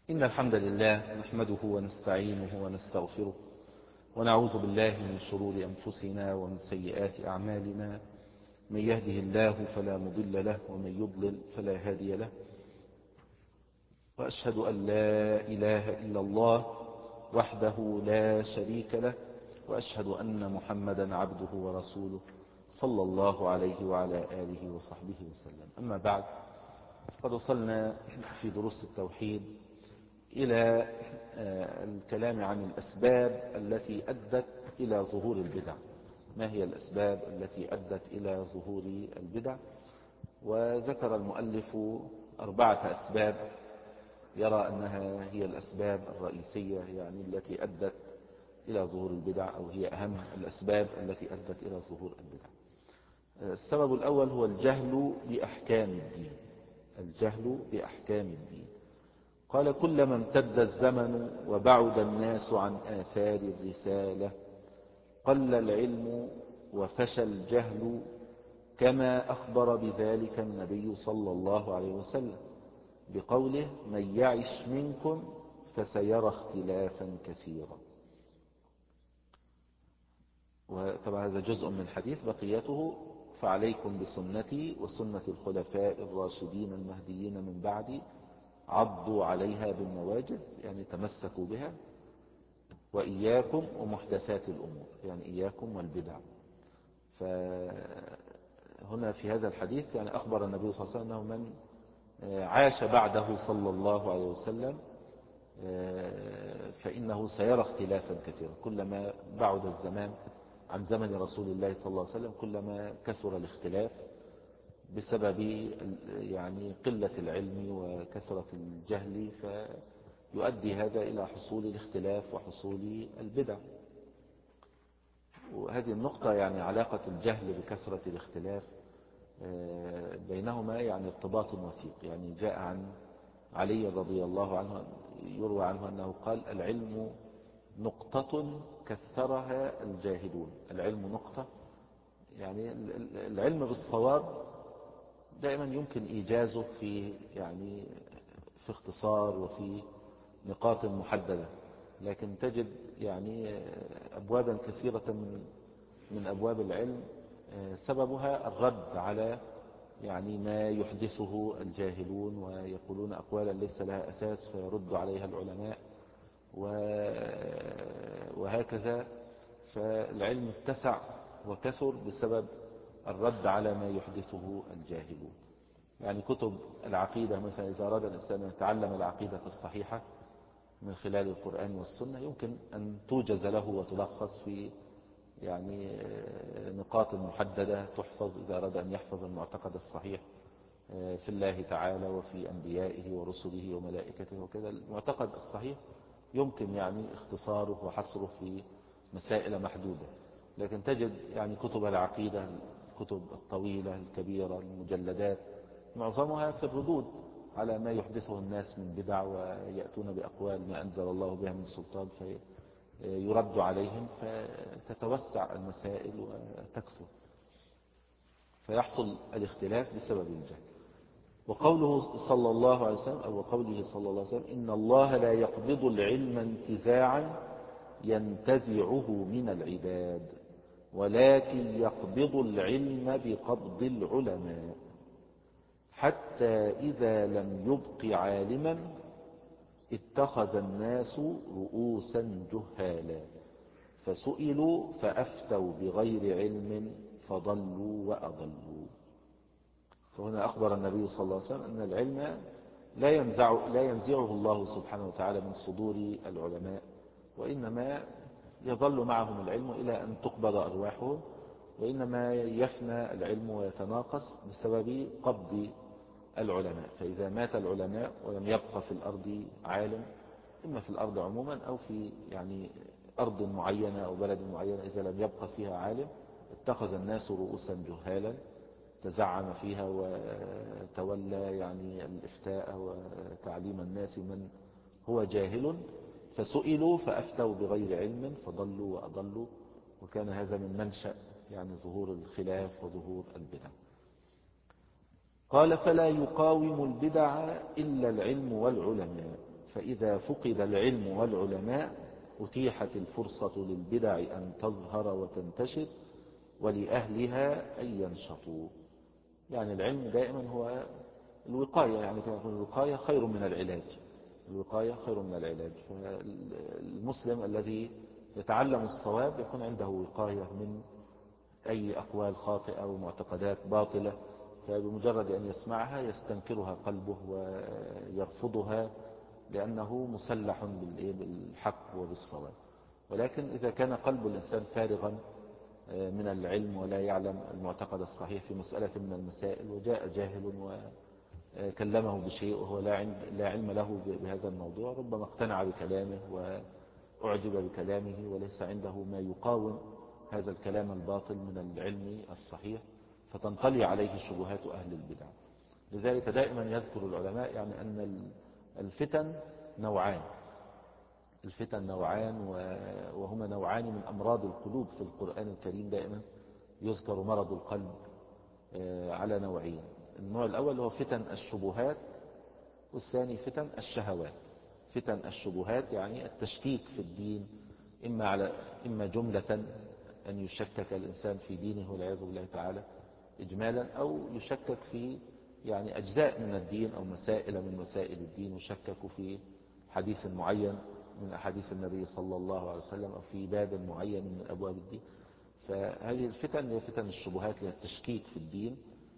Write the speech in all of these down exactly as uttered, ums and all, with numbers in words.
إن الحمد لله نحمده ونستعينه ونستغفره ونعوذ بالله من شرور أنفسنا ومن سيئات أعمالنا. من يهده الله فلا مضل له ومن يضلل فلا هادي له، وأشهد أن لا إله إلا الله وحده لا شريك له، وأشهد أن محمدا عبده ورسوله صلى الله عليه وعلى آله وصحبه وسلم. أما بعد، قد وصلنا في دروس التوحيد إلى الكلام عن الأسباب التي أدت إلى ظهور البدع. ما هي الأسباب التي أدت إلى ظهور البدع؟ وذكر المؤلف أربعة أسباب يرى أنها هي الأسباب الرئيسية، يعني التي أدت إلى ظهور البدع، أو هي أهم الأسباب التي أدت إلى ظهور البدع. السبب الأول هو الجهل بأحكام الدين. الجهل بأحكام الدين. قال: كلما امتد الزمن وبعد الناس عن آثار الرسالة قل العلم وفشى الجهل، كما أخبر بذلك النبي صلى الله عليه وسلم بقوله: من يعش منكم فسيرى اختلافا كثيرا. وطبعا هذا جزء من الحديث، بقيته: فعليكم بسنتي وسنة الخلفاء الراشدين المهديين من بعدي، عضوا عليها بالنواجذ، يعني تمسكوا بها، وإياكم ومحدثات الأمور، يعني إياكم والبدع. فهنا في هذا الحديث يعني أخبر النبي صلى الله عليه وسلم أنه من عاش بعده صلى الله عليه وسلم فإنه سيرى اختلافا كثيرا. كلما بعد الزمان عن زمن رسول الله صلى الله عليه وسلم كلما كثر الاختلاف بسبب يعني قلة العلم وكثرة الجهل، فيؤدي هذا إلى حصول الاختلاف وحصول البدع. وهذه النقطة يعني علاقة الجهل بكثرة الاختلاف بينهما يعني ارتباط وثيق. يعني جاء عن علي رضي الله عنه، يروى عنه أنه قال: العلم نقطة كثرها الجاهلون. العلم نقطة، يعني العلم بالصواب دائما يمكن إيجازه في يعني في اختصار وفي نقاط محددة، لكن تجد يعني أبوابا كثيرة من من أبواب العلم سببها الرد على يعني ما يحدثه الجاهلون، ويقولون أقوالا ليس لها أساس فيرد عليها العلماء، وهكذا. فالعلم اتسع وكثر بسبب الرد على ما يحدثه الجاهلون. يعني كتب العقيدة مثلا، إذا أراد الإنسان أن يتعلم العقيدة الصحيحة من خلال القرآن والسنة، يمكن أن توجز له وتلخص في يعني نقاط محددة تحفظ إذا أراد أن يحفظ المعتقد الصحيح في الله تعالى وفي أنبيائه ورسله وملائكته وكذا. المعتقد الصحيح يمكن يعني اختصاره وحصره في مسائل محدودة، لكن تجد يعني كتب العقيدة، الكتب الطويلة الكبيرة المجلدات، معظمها في الردود على ما يحدثه الناس من بدع، ويأتون بأقوال ما أنزل الله بها من سلطان فيرد عليهم، فتتوسع المسائل وتكثر، فيحصل الاختلاف بسبب الجهل. وقوله صلى الله عليه وسلم أو قوله صلى الله عليه وسلم: إن الله لا يقبض العلم انتزاعا ينتزعه من العباد، ولكن يقبض العلم بقبض العلماء، حتى إذا لم يبق عالما اتخذ الناس رؤوسا جهالا، فسئلوا فأفتوا بغير علم فضلوا وأضلوا. فهنا أخبر النبي صلى الله عليه وسلم أن العلم لا ينزع لا ينزعه الله سبحانه وتعالى من صدور العلماء، وإنما يظل معهم العلم إلى أن تقبض أرواحهم، وإنما يفنى العلم ويتناقص بسبب قبض العلماء. فإذا مات العلماء ولم يبقى في الأرض عالم، إما في الأرض عموما أو في يعني أرض معينة أو بلد معينة، إذا لم يبقى فيها عالم اتخذ الناس رؤوسا جهالا، تزعم فيها وتولى يعني الإفتاء وتعليم الناس من هو جاهل، فسئلوا فأفتوا بغير علم فضلوا وأضلوا. وكان هذا من منشأ يعني ظهور الخلاف وظهور البدع. قال: فلا يقاوم البدع إلا العلم والعلماء، فإذا فقد العلم والعلماء أتيحت الفرصة للبدع أن تظهر وتنتشر ولأهلها أن ينشطوا. يعني العلم دائما هو الوقاية، يعني كما يقول الوقاية خير من العلاج، الوقاية خير من العلاج. فالمسلم الذي يتعلم الصواب يكون عنده وقاية من أي أقوال خاطئة ومعتقدات باطلة، فبمجرد أن يسمعها يستنكرها قلبه ويرفضها لأنه مسلح بالحق وبالصواب. ولكن إذا كان قلب الإنسان فارغا من العلم ولا يعلم المعتقد الصحيح في مسألة من المسائل، وجاء جاهل وكلمه بشيء وهو لا علم له بهذا الموضوع، ربما اقتنع بكلامه وأعجب بكلامه وليس عنده ما يقاوم هذا الكلام الباطل من العلم الصحيح، فتنطلي عليه شبهات أهل البدع. لذلك دائما يذكر العلماء يعني أن الفتن نوعان، الفتن نوعان وهما نوعان من أمراض القلوب في القرآن الكريم. دائما يذكر مرض القلب على نوعين، النوع الأول هو فتن الشبهات، والثاني فتن الشهوات. فتن الشبهات يعني التشكيك في الدين، إما, على إما جملة أن يشكك الإنسان في دينه والعياذ بالله تعالى إجمالا، أو يشكك في يعني أجزاء من الدين أو مسائل من مسائل الدين، يشكك في حديث معين من أحاديث النبي صلى الله عليه وسلم أو في باب معين من أبواب الدين. فهذه الفتن هي فتن الشبهات، هي التشكيك في الدين.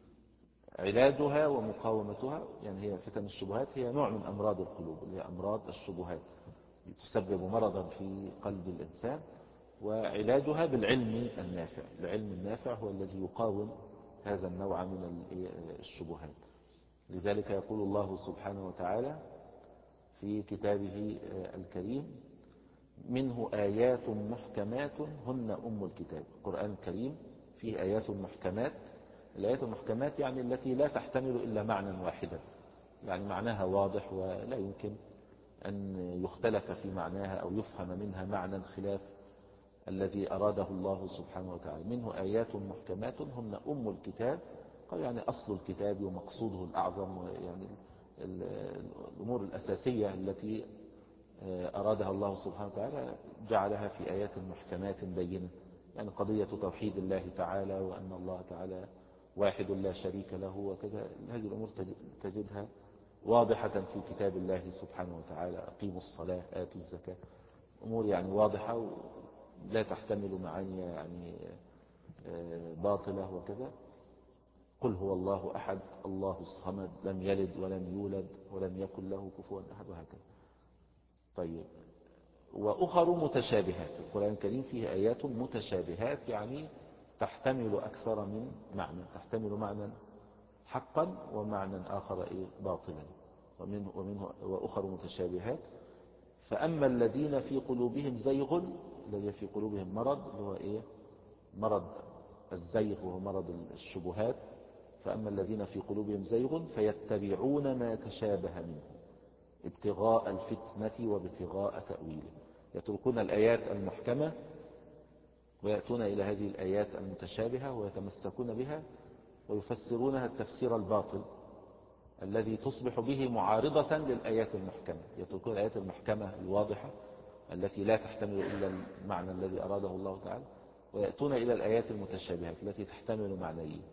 علاجها ومقاومتها يعني هي فتن الشبهات هي نوع من أمراض القلوب، اللي هي أمراض الشبهات تسبب مرضا في قلب الإنسان، وعلاجها بالعلم النافع. العلم النافع هو الذي يقاوم هذا النوع من الشبهات. لذلك يقول الله سبحانه وتعالى في كتابه الكريم: منه آيات محكمات هن أم الكتاب. القرآن الكريم فيه آيات محكمات. الآيات المحكمات يعني التي لا تحتمل إلا معنى واحدا، يعني معناها واضح ولا يمكن أن يختلف في معناها أو يفهم منها معنى خلاف الذي أراده الله سبحانه وتعالى. منه آيات محكمات هن أم الكتاب، قال يعني أصل الكتاب ومقصوده الأعظم، يعني الأمور الأساسية التي أرادها الله سبحانه وتعالى جعلها في آيات محكمات بينة. يعني قضية توحيد الله تعالى وأن الله تعالى واحد لا شريك له وكذا، هذه الأمور تجدها واضحة في كتاب الله سبحانه وتعالى. أقيموا الصلاة آتوا الزكاة، أمور يعني واضحة لا تحتمل معاني يعني باطلة وكذا. قل هو الله أحد الله الصمد لم يلد ولم يولد ولم يكن له كفوا أحد، وهكذا. طيب، وأخر متشابهات. القرآن الكريم فيه آيات متشابهات يعني تحتمل أكثر من معنى، تحتمل معنى حقا ومعنى آخر إيه باطلا. ومنه, ومنه وأخر متشابهات. فأما الذين في قلوبهم زيغ، الذين في قلوبهم مرض، اللي هو إيه مرض الزيغ وهو مرض الشبهات. فأما الذين في قلوبهم زيغ فيتبعون ما تشابه منه ابتغاء الفتنة وابتغاء تأويله. يتركون الآيات المحكمة ويأتون إلى هذه الآيات المتشابهة ويتمسكون بها ويفسرونها التفسير الباطل الذي تصبح به معارضة للآيات المحكمة. يتركون الآيات المحكمة الواضحة التي لا تحتمل إلا المعنى الذي أراده الله تعالى، ويأتون إلى الآيات المتشابهة التي تحتمل معنيين،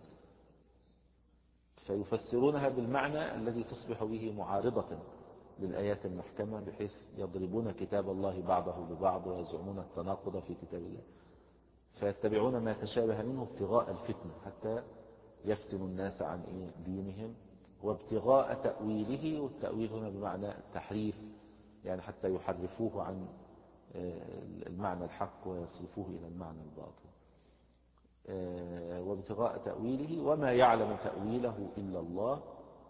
فيفسرونها بالمعنى الذي تصبح به معارضة للآيات المحكمة، بحيث يضربون كتاب الله بعضه ببعض ويزعمون التناقض في كتاب الله. فيتبعون ما تشابه منه ابتغاء الفتنة حتى يفتنوا الناس عن دينهم، وابتغاء تأويله. والتأويل هنا بمعنى التحريف، يعني حتى يحرفوه عن المعنى الحق ويصرفوه إلى المعنى الباطل. وابتغاء تأويله وما يعلم تأويله إلا الله.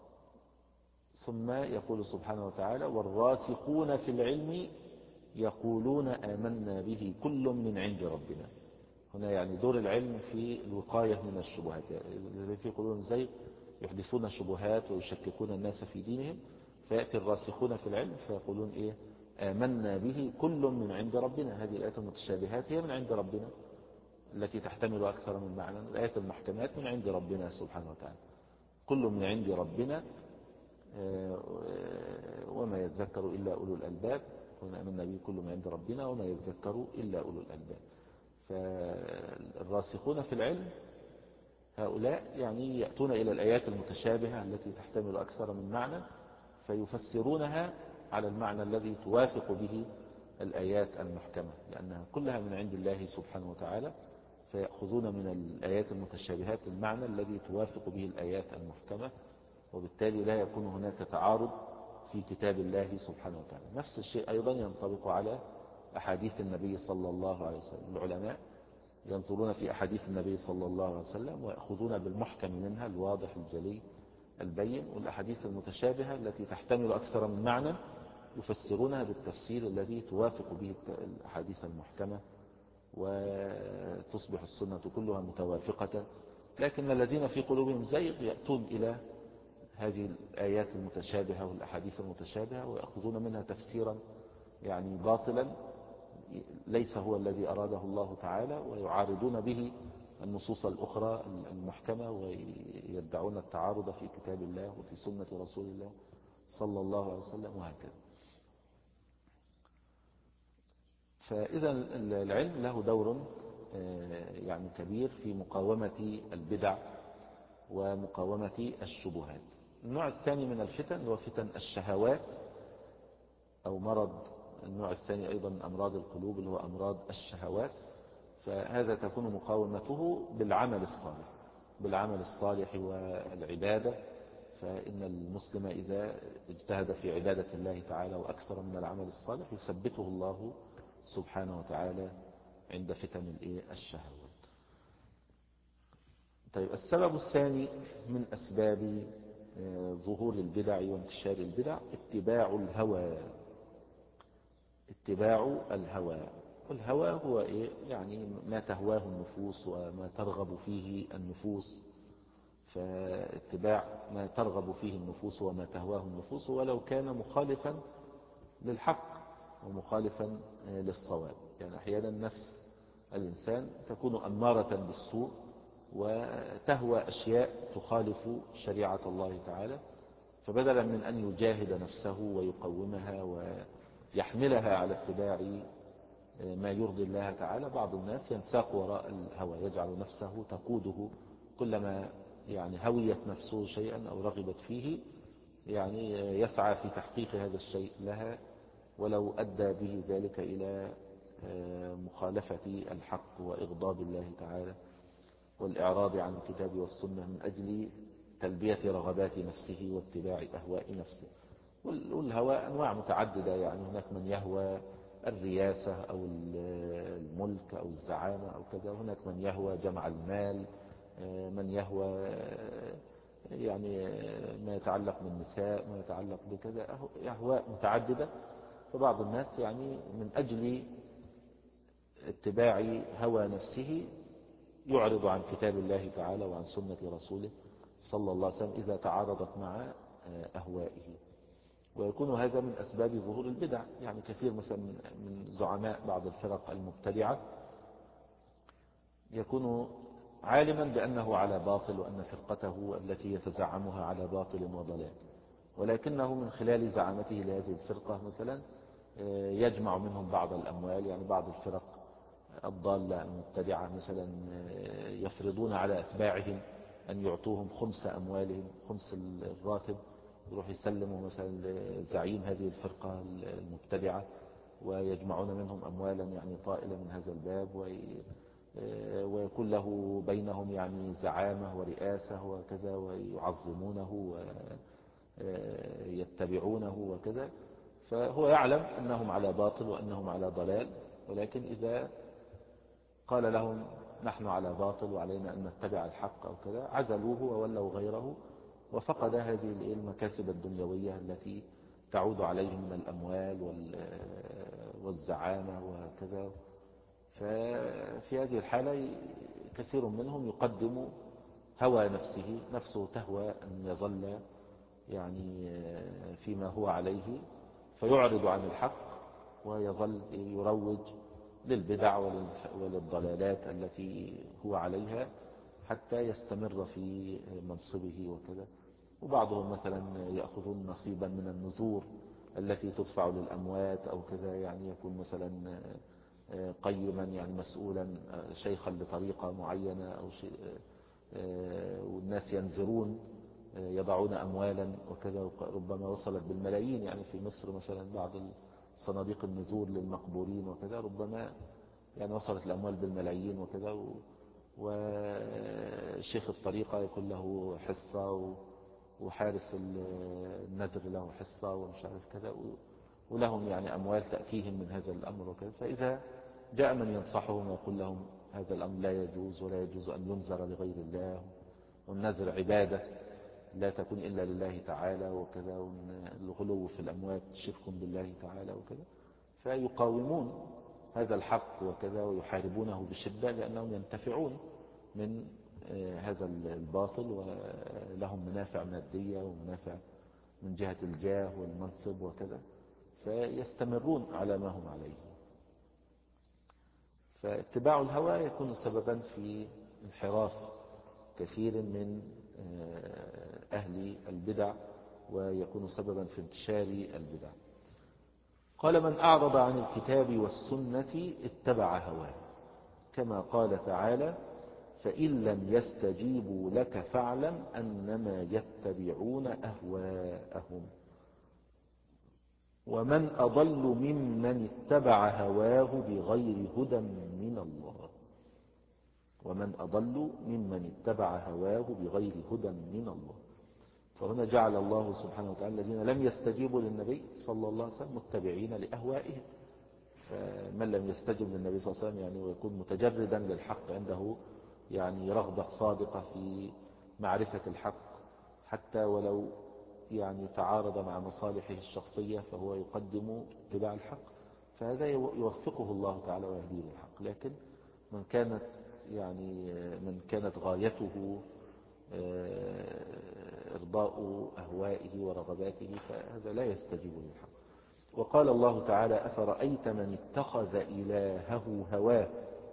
ثم يقول سبحانه وتعالى: والراسخون في العلم يقولون آمنا به كل من عند ربنا. هنا يعني دور العلم في الوقاية من الشبهات. الذين في قلوبهم زيغ يحدثون شبهات ويشككون الناس في دينهم، فيأتي الراسخون في العلم فيقولون إيه آمنا به كل من عند ربنا. هذه الآيات المتشابهات هي من عند ربنا التي تحتمل أكثر من معنى. الآيات المحكمات من عند ربنا سبحانه وتعالى. كل من عند ربنا وما يذكر إلا أولو الألباب، وآمنا به كل ما عند ربنا وما يذكر إلا أولو الألباب. فالراسخون في العلم هؤلاء يعني يأتون إلى الآيات المتشابهة التي تحتمل أكثر من معنى فيفسرونها على المعنى الذي توافق به الآيات المحكمة، لأنها كلها من عند الله سبحانه وتعالى، فيأخذون من الآيات المتشابهات المعنى الذي توافق به الآيات المحكمة، وبالتالي لا يكون هناك تعارض في كتاب الله سبحانه وتعالى. نفس الشيء أيضا ينطبق على أحاديث النبي صلى الله عليه وسلم. العلماء ينظرون في أحاديث النبي صلى الله عليه وسلم ويأخذون بالمحكم منها الواضح الجلي البين، والأحاديث المتشابهة التي تحتمل أكثر من معنى يفسرونها بالتفسير الذي توافق به الأحاديث المحكمة، وتصبح السنة كلها متوافقة. لكن الذين في قلوبهم زيغ يأتون إلى هذه الآيات المتشابهة والأحاديث المتشابهة ويأخذون منها تفسيرا يعني باطلا ليس هو الذي أراده الله تعالى، ويعارضون به النصوص الأخرى المحكمة، ويدعون التعارض في كتاب الله وفي سنة رسول الله صلى الله عليه وسلم وهكذا. فإذا العلم له دور يعني كبير في مقاومة البدع ومقاومة الشبهات. النوع الثاني من الفتن هو فتن الشهوات أو مرض. النوع الثاني أيضا من أمراض القلوب اللي هو أمراض الشهوات، فهذا تكون مقاومته بالعمل الصالح بالعمل الصالح والعبادة. فإن المسلم إذا اجتهد في عبادة الله تعالى وأكثر من العمل الصالح يثبته الله سبحانه وتعالى عند فتن الشهوات. طيب، السبب الثاني من أسباب ظهور البدع وانتشار البدع اتباع الهوى. اتباع الهوى والهوى هو إيه؟ يعني ما تهواه النفوس وما ترغب فيه النفوس. فاتباع ما ترغب فيه النفوس وما تهواه النفوس ولو كان مخالفا للحق ومخالفا للصواب. يعني أحيانا نفس الإنسان تكون أمارة بالسوء وتهوى أشياء تخالف شريعة الله تعالى، فبدلا من أن يجاهد نفسه ويقومها ويحملها على اتباع ما يرضي الله تعالى، بعض الناس ينساق وراء الهوى، يجعل نفسه تقوده، كلما يعني هويت نفسه شيئا أو رغبت فيه يعني يسعى في تحقيق هذا الشيء لها، ولو أدى به ذلك إلى مخالفة الحق وإغضاب الله تعالى والإعراض عن الكتاب والسنة من أجل تلبية رغبات نفسه واتباع أهواء نفسه. والهوى أنواع متعددة، يعني هناك من يهوى الرياسة أو الملك أو الزعامة أو كذا، هناك من يهوى جمع المال، من يهوى يعني ما يتعلق بالنساء، ما يتعلق بكذا، أهواء متعددة. فبعض الناس يعني من أجل اتباع هوى نفسه يعرض عن كتاب الله تعالى وعن سنة رسوله صلى الله عليه وسلم إذا تعارضت مع أهوائه، ويكون هذا من أسباب ظهور البدع. يعني كثير مثلا من زعماء بعض الفرق المبتدعة يكون عالما بأنه على باطل وأن فرقته التي يتزعمها على باطل وضلال، ولكنه من خلال زعامته لهذه الفرقة مثلا يجمع منهم بعض الأموال. يعني بعض الفرق الضالة المبتدعة مثلا يفرضون على أتباعهم أن يعطوهم خمس أموالهم، خمس الراتب، يروح يسلموا مثلا لزعيم هذه الفرقة المبتدعة، ويجمعون منهم أموالا يعني طائلة من هذا الباب، ويكون له بينهم يعني زعامة ورئاسة وكذا، ويعظمونه ويتبعونه وكذا. فهو يعلم أنهم على باطل وأنهم على ضلال، ولكن إذا قال لهم نحن على باطل وعلينا أن نتبع الحق أو كذا عزلوه وولوا غيره، وفقد هذه المكاسب الدنيوية التي تعود عليه من الأموال والزعامة وكذا. ففي هذه الحالة كثير منهم يقدم هوى نفسه، نفسه تهوى أن يظل يعني فيما هو عليه، فيعرض عن الحق ويظل يروج للبدع وللضلالات التي هو عليها حتى يستمر في منصبه وكذا. وبعضهم مثلا يأخذون نصيبا من النذور التي تدفع للأموات أو كذا، يعني يكون مثلا قيما يعني مسؤولا شيخا لطريقة معينة أو شيء، والناس ينذرون يضعون أموالا وكذا، ربما وصلت بالملايين. يعني في مصر مثلا بعض صناديق النذور للمقبورين وكذا ربما يعني وصلت الأموال بالملايين وكذا، وشيخ الطريقة يكون له حصة، وحارس النذر له حصة ومش عارف كذا، ولهم يعني أموال تأتيهم من هذا الأمر وكذا. فإذا جاء من ينصحهم ويقول لهم هذا الأمر لا يجوز، ولا يجوز أن ينذر لغير الله، والنذر عبادة لا تكون إلا لله تعالى وكذا، والغلو في الأموات شرك بالله تعالى وكذا، فيقاومون هذا الحق وكذا ويحاربونه بشدة، لأنهم ينتفعون من هذا الباطل، ولهم منافع مادية ومنافع من جهة الجاه والمنصب وكذا، فيستمرون على ما هم عليه. فاتباع الهوى يكون سببا في انحراف كثير من أهل البدع، ويكون سببا في انتشار البدع. قال: من أعرض عن الكتاب والسنة اتبع هواه، كما قال تعالى: فإن لم يستجيبوا لك فاعلم أنما يتبعون أهواءهم. ومن أضل ممن اتبع هواه بغير هدى من الله. ومن أضل ممن اتبع هواه بغير هدى من الله. فهنا جعل الله سبحانه وتعالى الذين لم يستجيبوا للنبي صلى الله عليه وسلم متبعين لأهوائهم. فمن لم يستجب للنبي صلى الله عليه وسلم يعني ويكون متجردا للحق، عنده يعني رغبة صادقة في معرفة الحق، حتى ولو يعني تعارض مع مصالحه الشخصية فهو يقدم اتباع الحق، فهذا يوفقه الله تعالى ويهديه للحق. لكن من كانت يعني من كانت غايته إرضاء أهوائه ورغباته فهذا لا يستجيب للحق. وقال الله تعالى: أفرأيت من اتخذ إلهه هواه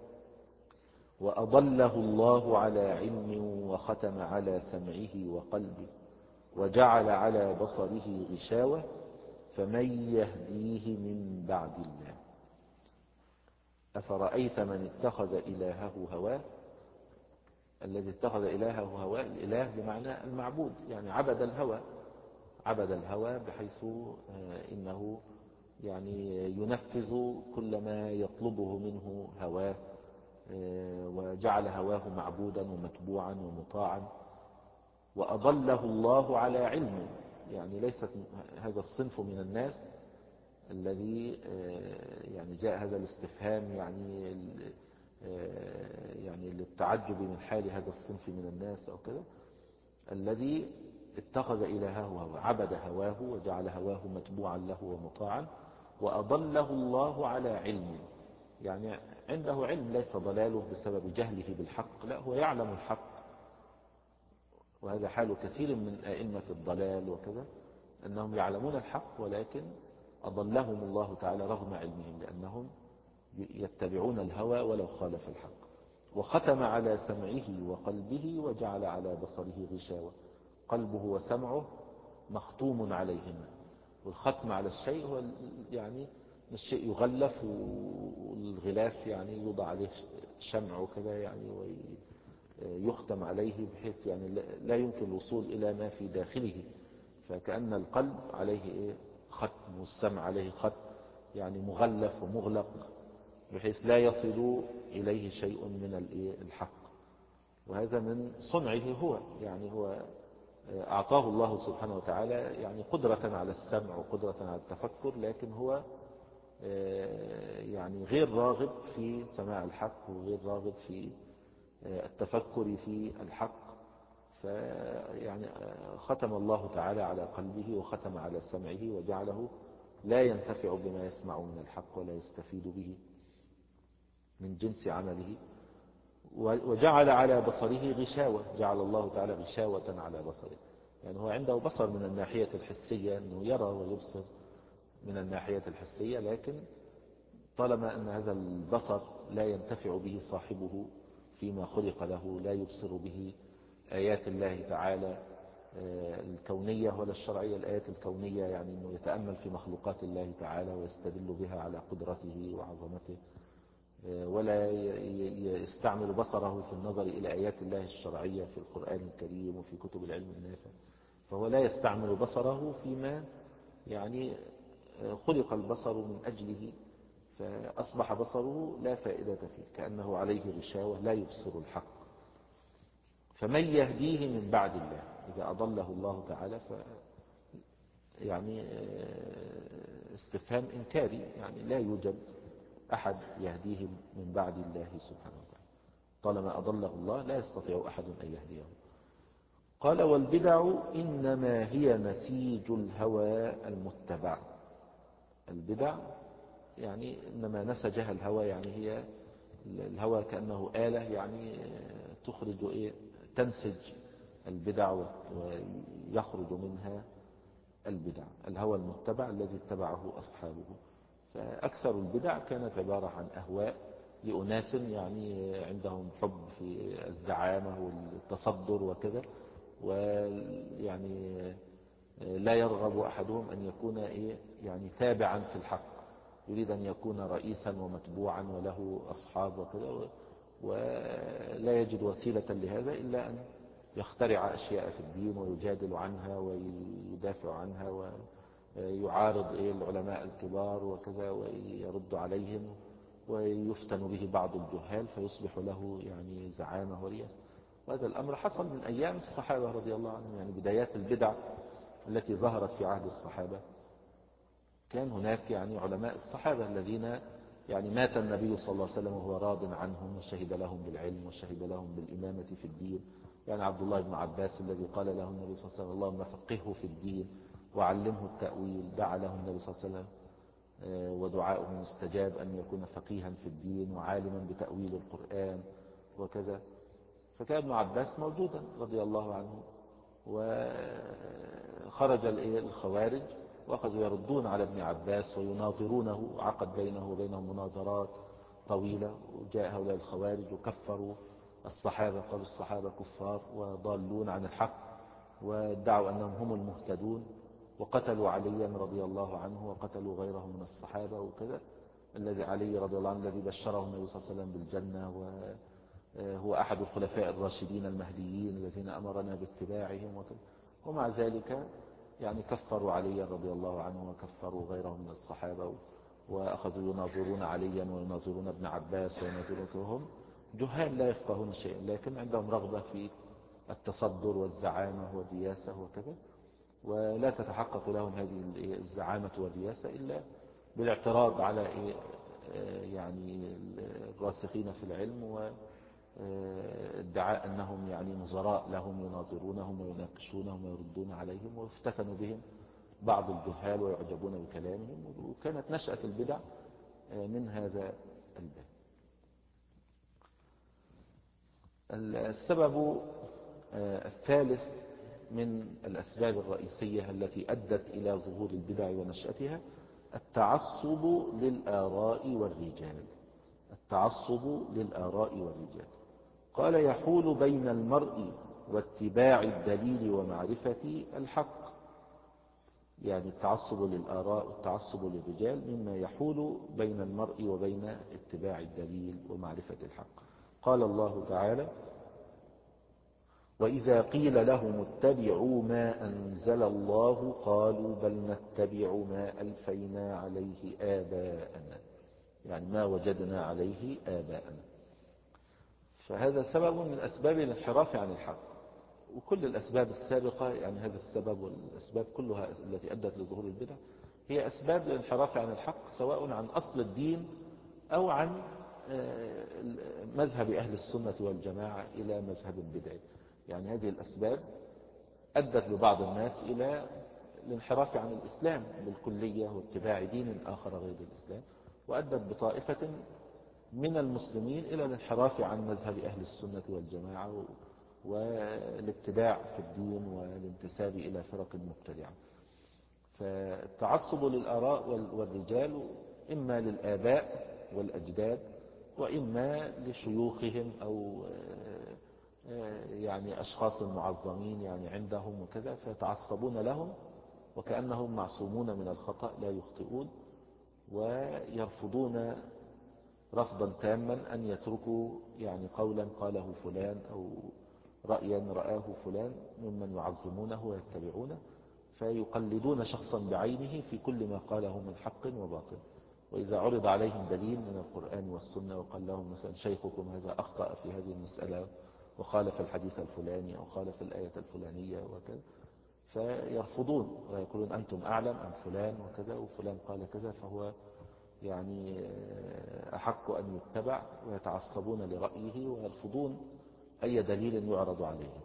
وأضله الله على علم وختم على سمعه وقلبه وجعل على بصره غشاوة فمن يهديه من بعد الله. أفرأيت من اتخذ إلهه هواه. الذي اتخذ إلهه هواه، الإله بمعنى المعبود، يعني عبد الهوى، عبد الهوى بحيث إنه يعني ينفذ كل ما يطلبه منه هواه، وجعل هواه معبودا ومتبوعا ومطاعا. وأضله الله على علم، يعني ليست هذا الصنف من الناس الذي يعني جاء هذا الاستفهام يعني يعني للتعجب من حال هذا الصنف من الناس أو كذا، الذي اتخذ إلهه هواه، عبد هواه وجعل هواه متبوعا له ومطاعا. وأضله الله على علم، يعني عنده علم، ليس ضلاله بسبب جهله بالحق، لا، هو يعلم الحق. وهذا حال كثير من أئمة الضلال وكذا، أنهم يعلمون الحق ولكن أضلهم الله تعالى رغم علمهم، لأنهم يتبعون الهوى ولو خالف الحق. وختم على سمعه وقلبه وجعل على بصره غشاوة. قلبه وسمعه مختوم عليهما، والختم على الشيء هو يعني الشيء يغلف، والغلاف يعني يوضع عليه شمع وكذا يعني ويختم عليه بحيث يعني لا يمكن الوصول إلى ما في داخله. فكأن القلب عليه ختم والسمع عليه ختم، يعني مغلف ومغلق بحيث لا يصل إليه شيء من الحق. وهذا من صنعه هو، يعني هو أعطاه الله سبحانه وتعالى يعني قدرة على السمع وقدرة على التفكر، لكن هو يعني غير راغب في سماع الحق وغير راغب في التفكر في الحق. فيعني ختم الله تعالى على قلبه وختم على سمعه وجعله لا ينتفع بما يسمع من الحق ولا يستفيد به من جنس عمله. وجعل على بصره غشاوة، جعل الله تعالى غشاوة على بصره، يعني هو عنده بصر من الناحية الحسية أنه يرى ويبصر من الناحية الحسية، لكن طالما أن هذا البصر لا ينتفع به صاحبه فيما خلق له، لا يبصر به آيات الله تعالى الكونية ولا الشرعية. الآيات الكونية يعني أنه يتأمل في مخلوقات الله تعالى ويستدل بها على قدرته وعظمته، ولا يستعمل بصره في النظر إلى آيات الله الشرعية في القرآن الكريم وفي كتب العلم النافع. فهو لا يستعمل بصره فيما يعني خلق البصر من أجله، فأصبح بصره لا فائدة فيه، كأنه عليه غشاوة لا يبصر الحق. فمن يهديه من بعد الله، إذا أضله الله تعالى ف يعني استفهام إنكاري، يعني لا يوجد أحد يهديه من بعد الله سبحانه وتعالى، طالما أضله الله لا يستطيع أحد أن يهديه. قال والبدع إنما هي نسيج الهوى المتبع. البدع يعني إنما نسجها الهوى، يعني هي الهوى كأنه آلة يعني تخرج إيه، تنسج البدع ويخرج منها البدع. الهوى المتبع الذي اتبعه أصحابه. فأكثر البدع كانت عبارة عن أهواء لأناس يعني عندهم حب في الزعامة والتصدر وكذا، ويعني لا يرغب أحدهم أن يكون إيه يعني تابعا في الحق، يريد أن يكون رئيسا ومتبوعا وله أصحاب وكذا، ولا يجد وسيلة لهذا إلا أن يخترع أشياء في الدين ويجادل عنها ويدافع عنها ويعارض العلماء الكبار وكذا ويرد عليهم، ويفتن به بعض الجهال فيصبح له يعني زعامة ورياسة. وهذا الأمر حصل من أيام الصحابة رضي الله عنهم، يعني بدايات البدع التي ظهرت في عهد الصحابة كان هناك يعني علماء الصحابة الذين يعني مات النبي صلى الله عليه وسلم وهو راض عنهم وشهد لهم بالعلم وشهد لهم بالإمامة في الدين. يعني عبد الله بن عباس الذي قال له النبي صلى الله عليه وسلم اللهم فقهه في الدين وعلمه التأويل، دعا له النبي صلى الله عليه وسلم ودعاؤه مستجاب أن يكون فقيها في الدين وعالما بتأويل القرآن وكذا. فكان ابن عباس موجودا رضي الله عنه، وخرج الخوارج وأخذوا يردون على ابن عباس ويناظرونه، عقد بينه وبينهم مناظرات طويلة، وجاء هؤلاء الخوارج وكفروا الصحابة، قالوا الصحابة كفار وضالون عن الحق، وادعوا أنهم هم المهتدون، وقتلوا عليا رضي الله عنه وقتلوا غيره من الصحابة وكذا. الذي علي رضي الله عنه الذي بشره النبي صلى الله عليه وسلم بالجنة، وهو أحد الخلفاء الراشدين المهديين الذين أمرنا باتباعهم وكذا. ومع ذلك يعني كفروا علي رضي الله عنه وكفروا غيره من الصحابة، وأخذوا يناظرون عليا ويناظرون ابن عباس ويناظرونهم جهال لا يفقهون شيئا، لكن عندهم رغبة في التصدر والزعامة والرياسة وكذا، ولا تتحقق لهم هذه الزعامة والرياسة إلا بالاعتراض على يعني الراسخين في العلم، وادعاء أنهم يعني نظراء لهم يناظرونهم ويناقشونهم ويردون عليهم، وافتتنوا بهم بعض الجهال ويعجبون بكلامهم. وكانت نشأة البدع من هذا الباب. السبب الثالث من الأسباب الرئيسية التي أدت إلى ظهور البدع ونشأتها التعصب للآراء والرجال. التعصب للآراء والرجال. قال يحول بين المرء واتباع الدليل ومعرفة الحق. يعني التعصب للآراء والتعصب للرجال مما يحول بين المرء وبين اتباع الدليل ومعرفة الحق. قال الله تعالى وإذا قيل لهم اتبعوا ما أنزل الله قالوا بل نتبع ما ألفينا عليه آباءنا، يعني ما وجدنا عليه آباءنا. فهذا سبب من أسباب الانحراف عن الحق، وكل الأسباب السابقة يعني هذا السبب والأسباب كلها التي أدت لظهور البدع هي أسباب الانحراف عن الحق، سواء عن أصل الدين أو عن مذهب أهل السنة والجماعة إلى مذهب البدع. يعني هذه الأسباب أدت ببعض الناس إلى الانحراف عن الإسلام بالكلية واتباع دين آخر غير الإسلام، وأدت بطائفة من المسلمين إلى الانحراف عن مذهب أهل السنة والجماعة والابتداع في الدين والانتساب إلى فرق مبتدعة. فالتعصب للآراء والرجال إما للآباء والأجداد وإما لشيوخهم أو يعني أشخاص معظمين يعني عندهم وكذا، فيتعصبون لهم وكأنهم معصومون من الخطأ لا يخطئون، ويرفضون رفضا تاما أن يتركوا يعني قولا قاله فلان أو رأيا رآه فلان ممن يعظمونه ويتبعونه، فيقلدون شخصا بعينه في كل ما قاله من حق وباطل. وإذا عرض عليهم دليل من القرآن والسنة وقال لهم مثلا شيخكم هذا أخطأ في هذه المسألة وخالف الحديث الفلاني أو خالف الآية الفلانية وكذا، فيرفضون ويقولون أنتم أعلم أم فلان وكذا، وفلان قال كذا فهو يعني أحق أن يتبع، ويتعصبون لرأيه ويرفضون أي دليل يعرض عليه.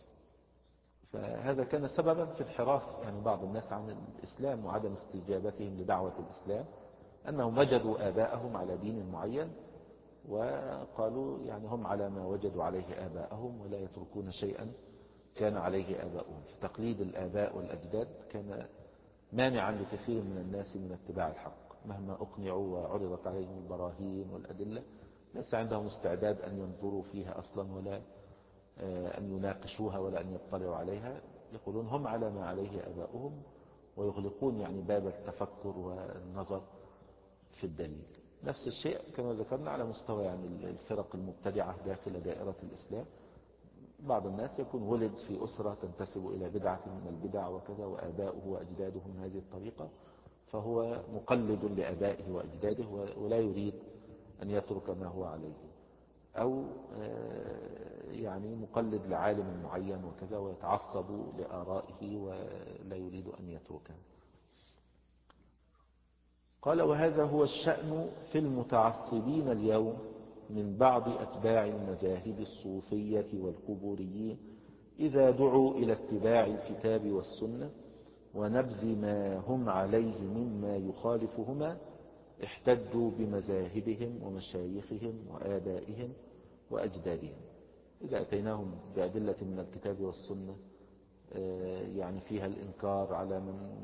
فهذا كان سببا في انحراف يعني بعض الناس عن الإسلام وعدم استجابتهم لدعوة الإسلام، أنهم وجدوا آباءهم على دين معين وقالوا يعني هم على ما وجدوا عليه آباءهم ولا يتركون شيئا كان عليه آباؤهم. فتقليد الآباء والأجداد كان مانعا لكثير من الناس من اتباع الحق، مهما أقنعوا وعرضت عليهم البراهين والأدلة ليس عندهم استعداد أن ينظروا فيها أصلا ولا أن يناقشوها ولا أن يطلعوا عليها، يقولون هم على ما عليه آباؤهم، ويغلقون يعني باب التفكر والنظر في الدليل. نفس الشيء كما ذكرنا على مستوى يعني الفرق المبتدعة داخل دائرة الإسلام. بعض الناس يكون ولد في أسرة تنتسب إلى بدعة من البدع وكذا، وآباؤه وأجداده من هذه الطريقة، فهو مقلد لآبائه وأجداده ولا يريد أن يترك ما هو عليه، أو يعني مقلد لعالم معين وكذا ويتعصب لآرائه ولا يريد أن يتركه. قال: وهذا هو الشأن في المتعصبين اليوم من بعض أتباع المذاهب الصوفية والقبوريين، إذا دعوا إلى اتباع الكتاب والسنة ونبذ ما هم عليه مما يخالفهما احتجوا بمذاهبهم ومشايخهم وآبائهم وأجدادهم. إذا أتيناهم بأدلة من الكتاب والسنة يعني فيها الإنكار على من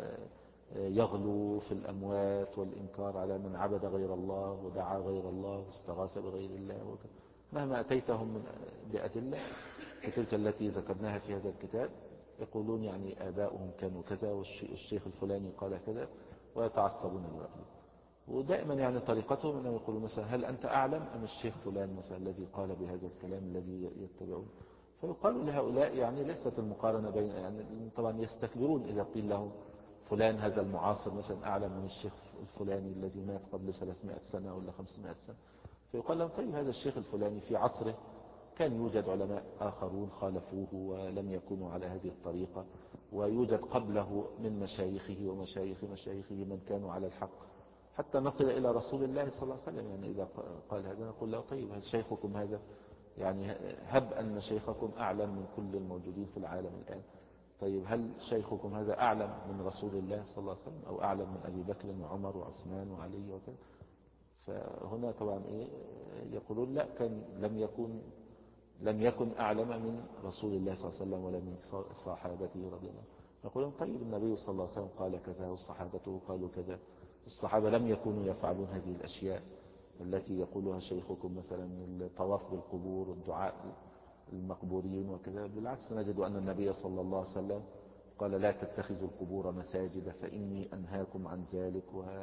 يغلو في الأموات، والإنكار على من عبد غير الله ودعا غير الله واستغاث بغير الله وكذا، مهما أتيتهم بأدلة كتلك التي ذكرناها في هذا الكتاب يقولون يعني آباؤهم كانوا كذا والشيخ الفلاني قال كذا، ويتعصبون لرأيه. ودائما يعني طريقتهم أنهم يقولون مثلا هل أنت أعلم أم الشيخ فلان مثلا الذي قال بهذا الكلام الذي يتبعون؟ فيقال لهؤلاء يعني ليست المقارنة بين يعني طبعا يستكبرون إذا قيل لهم فلان هذا المعاصر مثلا أعلم من الشيخ الفلاني الذي مات قبل ثلاثمائة سنة ولا خمسمائة سنة. فيقال لهم طيب هذا الشيخ الفلاني في عصره كان يوجد علماء آخرون خالفوه ولم يكونوا على هذه الطريقة، ويوجد قبله من مشايخه ومشايخ مشايخه من كانوا على الحق، حتى نصل إلى رسول الله صلى الله عليه وسلم. يعني إذا قال هذا نقول له طيب هل شيخكم هذا يعني هب أن شيخكم أعلم من كل الموجودين في العالم الآن، طيب هل شيخكم هذا أعلم من رسول الله صلى الله عليه وسلم أو أعلم من أبي بكر وعمر وعثمان وعلي وكذا؟ فهنا طبعا إيه يقولون لا، كان لم يكن لم يكن أعلم من رسول الله صلى الله عليه وسلم ولا من صحابته رضي الله. يقولون طيب النبي صلى الله عليه وسلم قال كذا وصحابته قالوا كذا، الصحابة لم يكونوا يفعلون هذه الأشياء التي يقولها شيخكم مثلا الطواف بالقبور والدعاء المقبورين وكذا. بالعكس نجد أن النبي صلى الله عليه وسلم قال لا تتخذوا القبور مساجد فإني أنهاكم عن ذلك،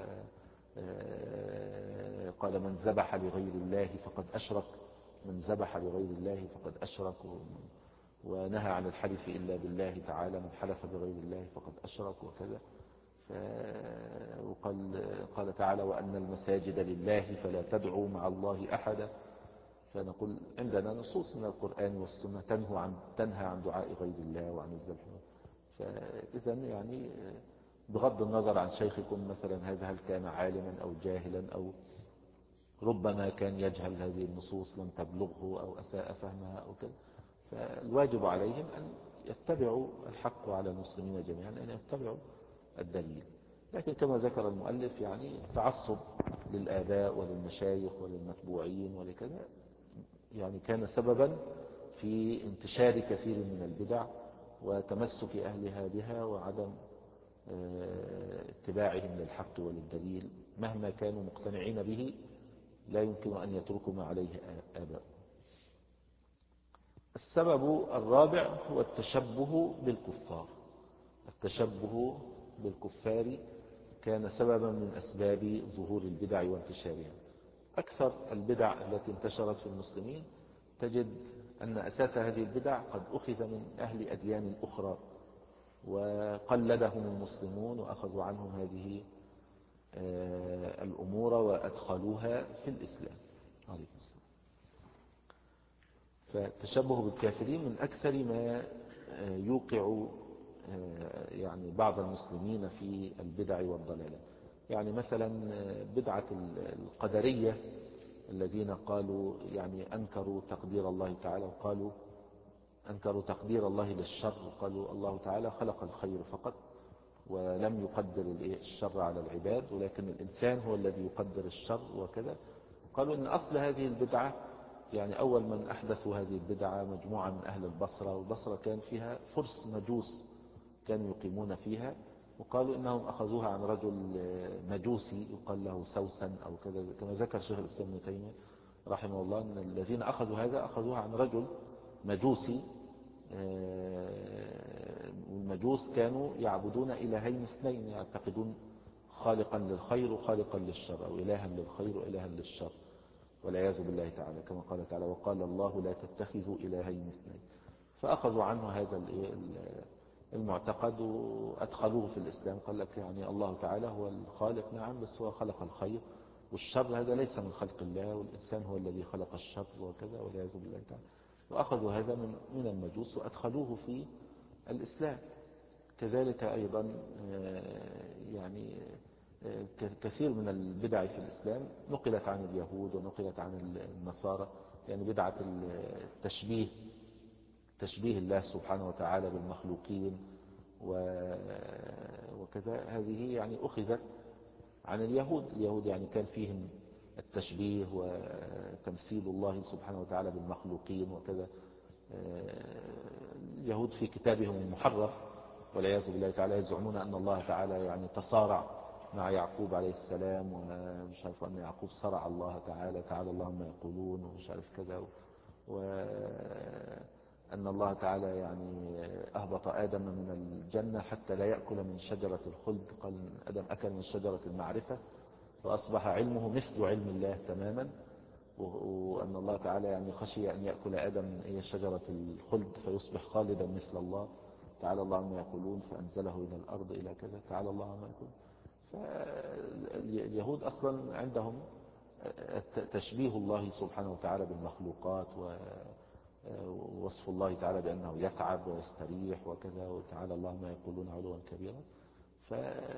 وقال من ذبح لغير الله فقد أشرك، من ذبح لغير الله فقد أشرك، ونهى عن الحلف إلا بالله تعالى، من حلف بغير الله فقد أشرك وكذا. وقال قال تعالى وأن المساجد لله فلا تدعوا مع الله أحدا. فنقول عندنا نصوص من القرآن والسنة تنهى عن تنهى عن دعاء غير الله وعن الذبح. فإذا يعني بغض النظر عن شيخكم مثلا هذا هل كان عالما أو جاهلا أو ربما كان يجهل هذه النصوص لم تبلغه أو أساء فهمها أو كذا، فالواجب عليهم أن يتبعوا الحق على المسلمين جميعا أن يتبعوا الدليل. لكن كما ذكر المؤلف يعني تعصب للآباء وللمشايخ وللمتبوعين ولكذا يعني كان سببا في انتشار كثير من البدع وتمسك أهلها بها وعدم اتباعهم للحق وللدليل مهما كانوا مقتنعين به لا يمكن أن يتركوا ما عليه آباء. السبب الرابع هو التشبه بالكفار. التشبه بالكفار كان سببا من أسباب ظهور البدع وانتشارها. أكثر البدع التي انتشرت في المسلمين تجد أن أساس هذه البدع قد أخذ من أهل أديان أخرى، وقلدهم المسلمون وأخذوا عنهم هذه الأمور وأدخلوها في الإسلام. عليكم السلام. فالتشبه بالكافرين من أكثر ما يوقع يعني بعض المسلمين في البدع والضلالات. يعني مثلا بدعة القدرية الذين قالوا يعني أنكروا تقدير الله تعالى، وقالوا أنكروا تقدير الله للشر، وقالوا الله تعالى خلق الخير فقط ولم يقدر الشر على العباد، ولكن الإنسان هو الذي يقدر الشر وكذا. قالوا إن أصل هذه البدعة يعني أول من أحدثوا هذه البدعة مجموعة من أهل البصرة، والبصرة كان فيها فرس مجوس كانوا يقيمون فيها، وقالوا إنهم أخذوها عن رجل مجوسي يقال له سوسن أو كذا، كما ذكر شيخ الإسلام ابن تيمية رحمه الله أن الذين أخذوا هذا أخذوها عن رجل مجوسي. والمجوس كانوا يعبدون إلهين اثنين، يعتقدون خالقا للخير وخالقا للشر، أو إلها للخير وإلها للشر، والعياذ بالله تعالى، كما قال تعالى وقال الله لا تتخذوا إلهين اثنين. فأخذوا عنه هذا المعتقد وأدخلوه في الإسلام. قال لك يعني الله تعالى هو الخالق، نعم، بس هو خلق الخير والشر هذا ليس من خلق الله، والإنسان هو الذي خلق الشر وكذا، والعياذ بالله تعالى. وأخذوا هذا من من المجوس وأدخلوه في الإسلام. كذلك أيضا يعني كثير من البدع في الإسلام نقلت عن اليهود ونقلت عن النصارى، يعني بدعة التشبيه، تشبيه الله سبحانه وتعالى بالمخلوقين وكذا، هذه يعني أخذت عن اليهود. اليهود يعني كان فيهم التشبيه وتمثيل الله سبحانه وتعالى بالمخلوقين وكذا. اليهود في كتابهم المحرف والعياذ بالله تعالى يزعمون أن الله تعالى يعني تصارع مع يعقوب عليه السلام، ومش عارف أن يعقوب صرع الله تعالى، تعالى الله ما يقولون، ومش عارف كذا، وأن الله تعالى يعني أهبط آدم من الجنة حتى لا يأكل من شجرة الخلد، قال آدم أكل من شجرة المعرفة فأصبح علمه مثل علم الله تماما، وأن الله تعالى يعني خشي أن يأكل آدم هي شجرة الخلد فيصبح خالدا مثل الله، تعالى الله عما يقولون، فأنزله إلى الأرض إلى كذا، تعالى الله عما يقولون. فاليهود أصلا عندهم تشبيه الله سبحانه وتعالى بالمخلوقات، ووصف الله تعالى بأنه يتعب ويستريح وكذا، وتعالى الله ما يقولون علوا كبيرا. ف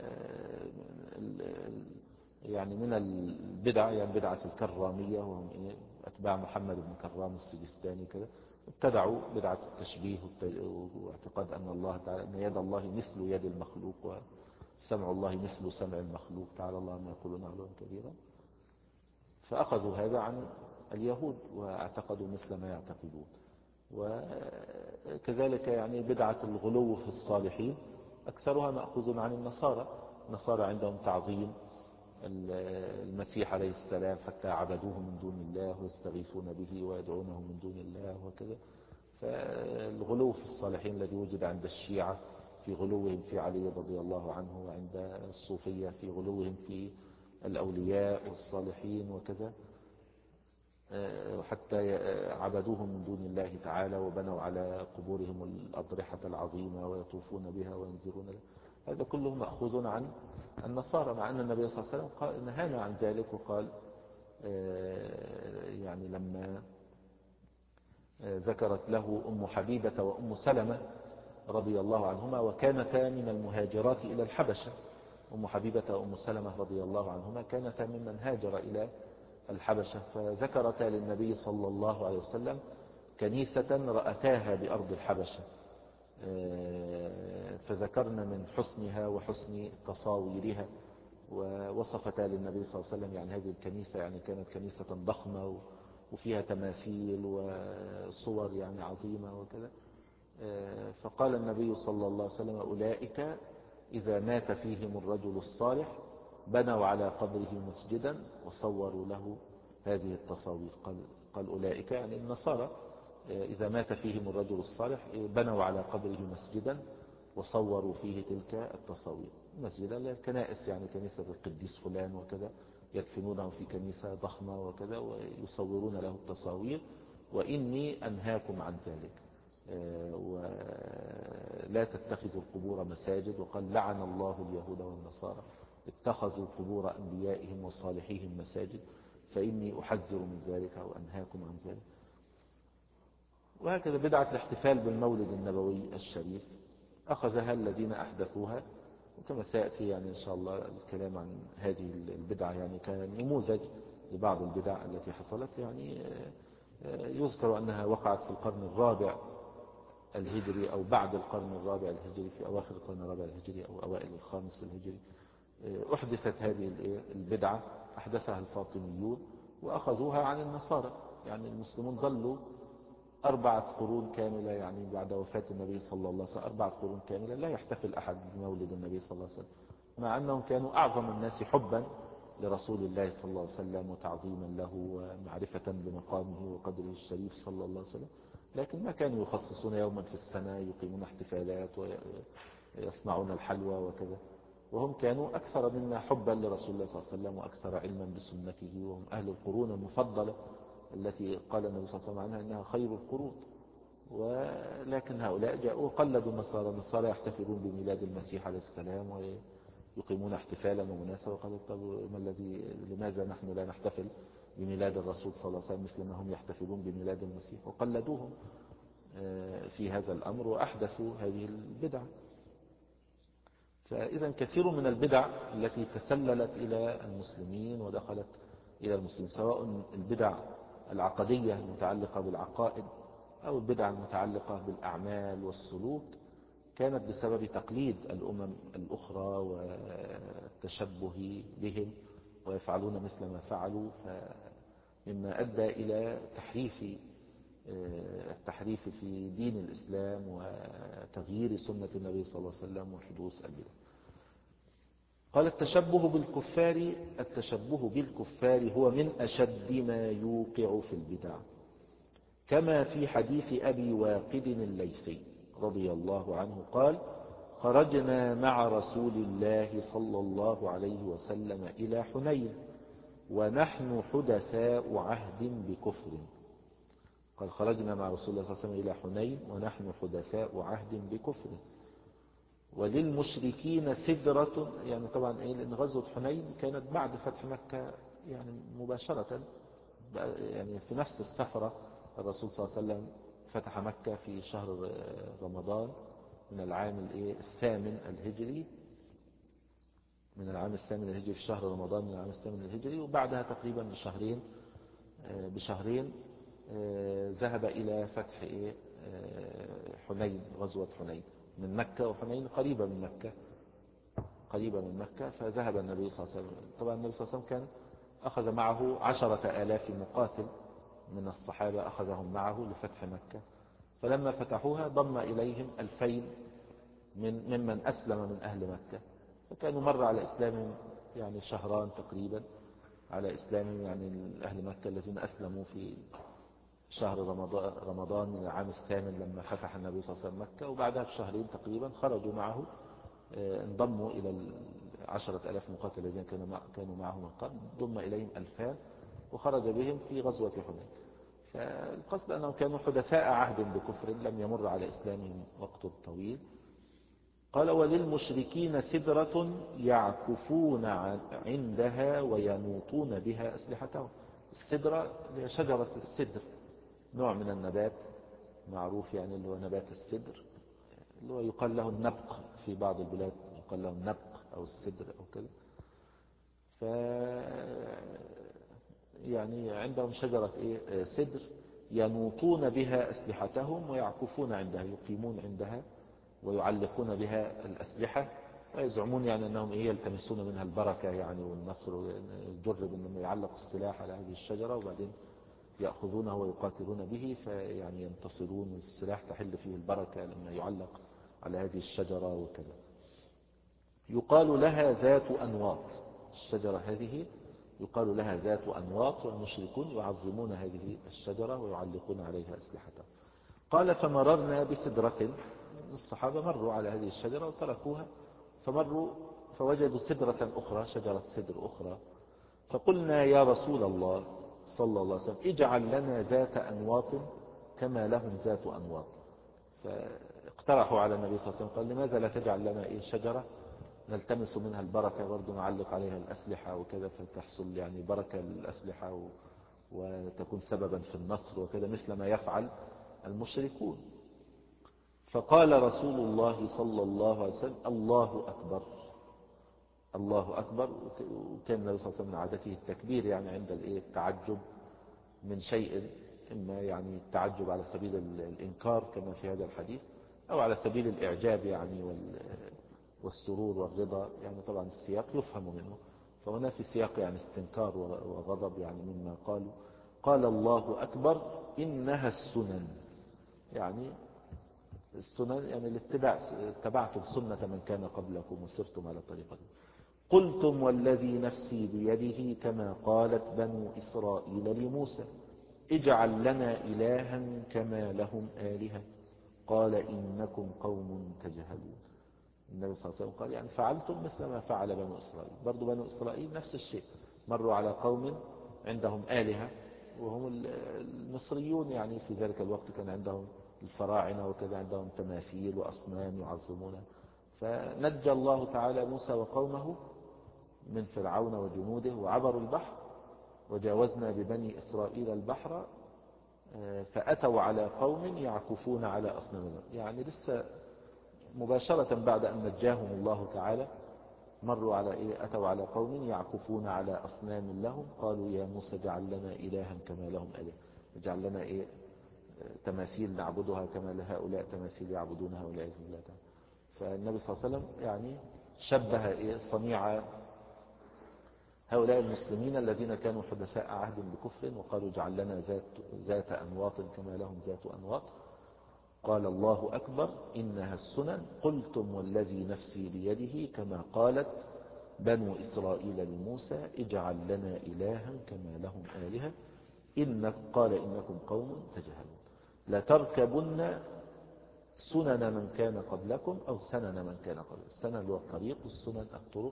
يعني من البدع يعني بدعة الكرامية، وهم أتباع محمد بن كرام السجستاني كذا، ابتدعوا بدعة التشبيه واعتقاد أن الله تعالى أن يد الله مثل يد المخلوق، وسمع الله مثل سمع المخلوق، تعالى الله ما يقولون علوا كبيرا. فأخذوا هذا عن اليهود واعتقدوا مثل ما يعتقدون. وكذلك يعني بدعة الغلو في الصالحين أكثرها مأخوذ عن النصارى. النصارى عندهم تعظيم المسيح عليه السلام حتى عبدوه من دون الله ويستغيثون به ويدعونه من دون الله وكذا. فالغلو في الصالحين الذي وجد عند الشيعة في غلوهم في علي رضي الله عنه، وعند الصوفية في غلوهم في الأولياء والصالحين وكذا، حتى عبدوهم من دون الله تعالى وبنوا على قبورهم الأضرحة العظيمة ويطوفون بها وينذرون لها. هذا كله مأخوذ عن النصارى، مع أن النبي صلى الله عليه وسلم قال نهانا عن ذلك، وقال يعني لما ذكرت له أم حبيبة وأم سلمة رضي الله عنهما وكانتا من المهاجرات إلى الحبشة. أم حبيبة وأم سلمة رضي الله عنهما كانتا ممن هاجر إلى الحبشة، فذكرتا للنبي صلى الله عليه وسلم كنيسة رأتاها بأرض الحبشة، فذكرنا من حسنها وحسن تصاويرها، ووصفتا للنبي صلى الله عليه وسلم يعني هذه الكنيسة يعني كانت كنيسة ضخمة وفيها تماثيل وصور يعني عظيمة وكذا. فقال النبي صلى الله عليه وسلم أولئك إذا مات فيهم الرجل الصالح بنوا على قبره مسجدا وصوروا له هذه التصاوير. قال, قال أولئك يعني النصارى إذا مات فيهم الرجل الصالح بنوا على قبره مسجدا وصوروا فيه تلك التصاوير. مسجدا للكنائس، يعني كنيسة القديس فلان وكذا، يدفنونه في كنيسة ضخمة وكذا ويصورون له التصاوير. وإني أنهاكم عن ذلك، ولا تتخذوا القبور مساجد. وقال لعن الله اليهود والنصارى اتخذوا قبور أنبيائهم وصالحيهم مساجد، فإني أحذر من ذلك أو أنهاكم عن ذلك. وهكذا بدعة الاحتفال بالمولد النبوي الشريف أخذها الذين أحدثوها، وكما سيأتي يعني إن شاء الله الكلام عن هذه البدعة يعني كنموذج لبعض البدع التي حصلت. يعني يذكر أنها وقعت في القرن الرابع الهجري أو بعد القرن الرابع الهجري، في أواخر القرن الرابع الهجري أو أوائل الخامس الهجري أحدثت هذه البدعة. أحدثها الفاطميون وأخذوها عن النصارى. يعني المسلمون ظلوا أربعة قرون كاملة، يعني بعد وفاة النبي صلى الله عليه وسلم أربعة قرون كاملة لا يحتفل أحد بمولد النبي صلى الله عليه وسلم، مع أنهم كانوا أعظم الناس حبا لرسول الله صلى الله عليه وسلم وتعظيما له ومعرفة بمقامه وقدره الشريف صلى الله عليه وسلم. لكن ما كانوا يخصصون يوما في السنة يقيمون احتفالات ويصنعون الحلوى وكذا، وهم كانوا أكثر منا حبا لرسول الله صلى الله عليه وسلم وأكثر علما بسنته، وهم أهل القرون المفضلة التي قال النبي صلى الله عليه وسلم عنها إنها خير القرون. ولكن هؤلاء جاءوا وقلدوا النصارى. النصارى يحتفلون بميلاد المسيح عليه السلام ويقيمون احتفالا ومناسبة، وقالوا طب ما الذي لماذا نحن لا نحتفل بميلاد الرسول صلى الله عليه وسلم مثل ما هم يحتفلون بميلاد المسيح، وقلدوهم في هذا الأمر وأحدثوا هذه البدع. فإذا كثير من البدع التي تسللت إلى المسلمين ودخلت إلى المسلمين، سواء البدع العقدية المتعلقة بالعقائد أو البدع المتعلقة بالأعمال والسلوك، كانت بسبب تقليد الأمم الأخرى والتشبه بهم ويفعلون مثل ما فعلوا، مما أدى إلى تحريف التحريف في دين الإسلام وتغيير سنة النبي صلى الله عليه وسلم وحدوث البدع. قال التشبه بالكفار التشبه بالكفار هو من أشد ما يوقع في البدع، كما في حديث أبي واقد الليثي رضي الله عنه قال: خرجنا مع رسول الله صلى الله عليه وسلم إلى حنين ونحن حدثاء عهد بكفر. قال خرجنا مع رسول الله صلى الله عليه وسلم إلى حنين ونحن حدثاء عهد بكفر. وللمشركين سدرة، يعني طبعا إيه، لأن غزوة حنين كانت بعد فتح مكة يعني مباشرة، يعني في نفس السفرة الرسول صلى الله عليه وسلم فتح مكة في شهر رمضان من العام الثامن الهجري من العام الثامن الهجري في شهر رمضان من العام الثامن الهجري، وبعدها تقريبا بشهرين بشهرين ذهب إلى فتح حنين، غزوة حنين من مكة، وحنين قريبة من مكة قريبة من مكة فذهب النبي صلى الله عليه وسلم. طبعا النبي صلى الله عليه وسلم كان أخذ معه عشرة آلاف مقاتل من الصحابة، أخذهم معه لفتح مكة، فلما فتحوها ضم إليهم ألفين من ممن أسلم من أهل مكة، فكانوا مر على إسلامهم يعني شهران تقريبا على إسلامهم، يعني أهل مكة الذين أسلموا في شهر رمضان, رمضان من العام الثامن لما فتح النبي صلى الله عليه وسلم مكة، وبعدها بشهرين تقريبا خرجوا معه، انضموا إلى العشرة ألاف مقاتل الذين كانوا معه من قبل، ضم إليهم ألفان وخرج بهم في غزوة حنين. فالقصد أنهم كانوا حدثاء عهد بكفر لم يمر على إسلامهم وقت طويل. قال: وللمشركين سدرة يعكفون عندها وينوطون بها أسلحتهم. السدرة هي شجرة السدر، نوع من النبات معروف، يعني اللي هو نبات السدر اللي هو يقال له النبق في بعض البلاد، يقال له النبق أو السدر أو كذا. ف يعني عندهم شجرة إيه؟ سدر ينوطون بها أسلحتهم ويعكفون عندها، يقيمون عندها ويعلقون بها الأسلحة، ويزعمون يعني أنهم إيه يلتمسون منها البركة يعني والنصر. جرب أنهم يعلقوا السلاح على هذه الشجرة وبعدين يأخذونه ويقاتلون به فيعني ينتصرون، السلاح تحل فيه البركة لما يعلق على هذه الشجرة وكذا. يقال لها ذات أنواط، الشجرة هذه يقال لها ذات أنواط، والمشركون يعظمون هذه الشجرة ويعلقون عليها أسلحتهم. قال فمررنا بسدرة، الصحابة مروا على هذه الشجرة وتركوها، فمروا فوجدوا سدرة أخرى، شجرة سدر أخرى، فقلنا يا رسول الله صلى الله عليه وسلم اجعل لنا ذات أنواط كما لهم ذات أنواط. فاقترحوا على النبي صلى الله عليه وسلم، قال لماذا لا تجعل لنا إيه شجرة نلتمس منها البركة، برضو نعلق عليها الأسلحة وكذا، فتحصل يعني بركة للأسلحة و... وتكون سببا في النصر وكذا، مثل ما يفعل المشركون. فقال رسول الله صلى الله عليه وسلم الله أكبر، الله أكبر. وكان النبي صلى الله عليه وسلم من عادته التكبير يعني عند التعجب من شيء، إما يعني التعجب على سبيل الإنكار كما في هذا الحديث، أو على سبيل الإعجاب يعني والسرور والرضا، يعني طبعا السياق يفهم منه، فهنا في سياق يعني استنكار وغضب يعني مما قالوا. قال الله أكبر إنها السنن، يعني السنن يعني الاتباع، اتبعتم سنة من كان قبلكم وسرتم على طريقته. قلتم والذي نفسي بيده كما قالت بنو إسرائيل لموسى اجعل لنا إلها كما لهم آلهة قال إنكم قوم تجهلون. النبي صلى الله عليه وسلم قال يعني فعلتم مثل ما فعل بنو إسرائيل. برضو بنو إسرائيل نفس الشيء، مروا على قوم عندهم آلهة، وهم المصريون يعني في ذلك الوقت كان عندهم الفراعنة وكذا، عندهم تماثيل وأصنام يعظمونها. فنجى الله تعالى موسى وقومه من فرعون وجنوده وعبروا البحر، وجاوزنا ببني إسرائيل البحر فأتوا على قوم يعكفون على أصنام، يعني لسه مباشرة بعد أن نجاهم الله تعالى مروا على إيه؟ أتوا على قوم يعكفون على أصنام لهم قالوا يا موسى اجعل لنا إلها كما لهم آلهة، اجعل لنا إيه تماثيل نعبدها كما لهؤلاء تماثيل يعبدونها والعياذ بالله. فالنبي صلى الله عليه وسلم يعني شبه إيه صنيع هؤلاء المسلمين الذين كانوا حدثاء عهد بكفر وقالوا اجعل لنا ذات, ذات أنواط كما لهم ذات أنواط. قال الله أكبر إنها السنن قلتم والذي نفسي بيده كما قالت بنو إسرائيل لموسى اجعل لنا إلها كما لهم آلهة إنك قال إنكم قوم تجهلون لتركبن سنن من كان قبلكم أو سنن من كان قبلكم. السنن هو الطريق والسنن الطرق،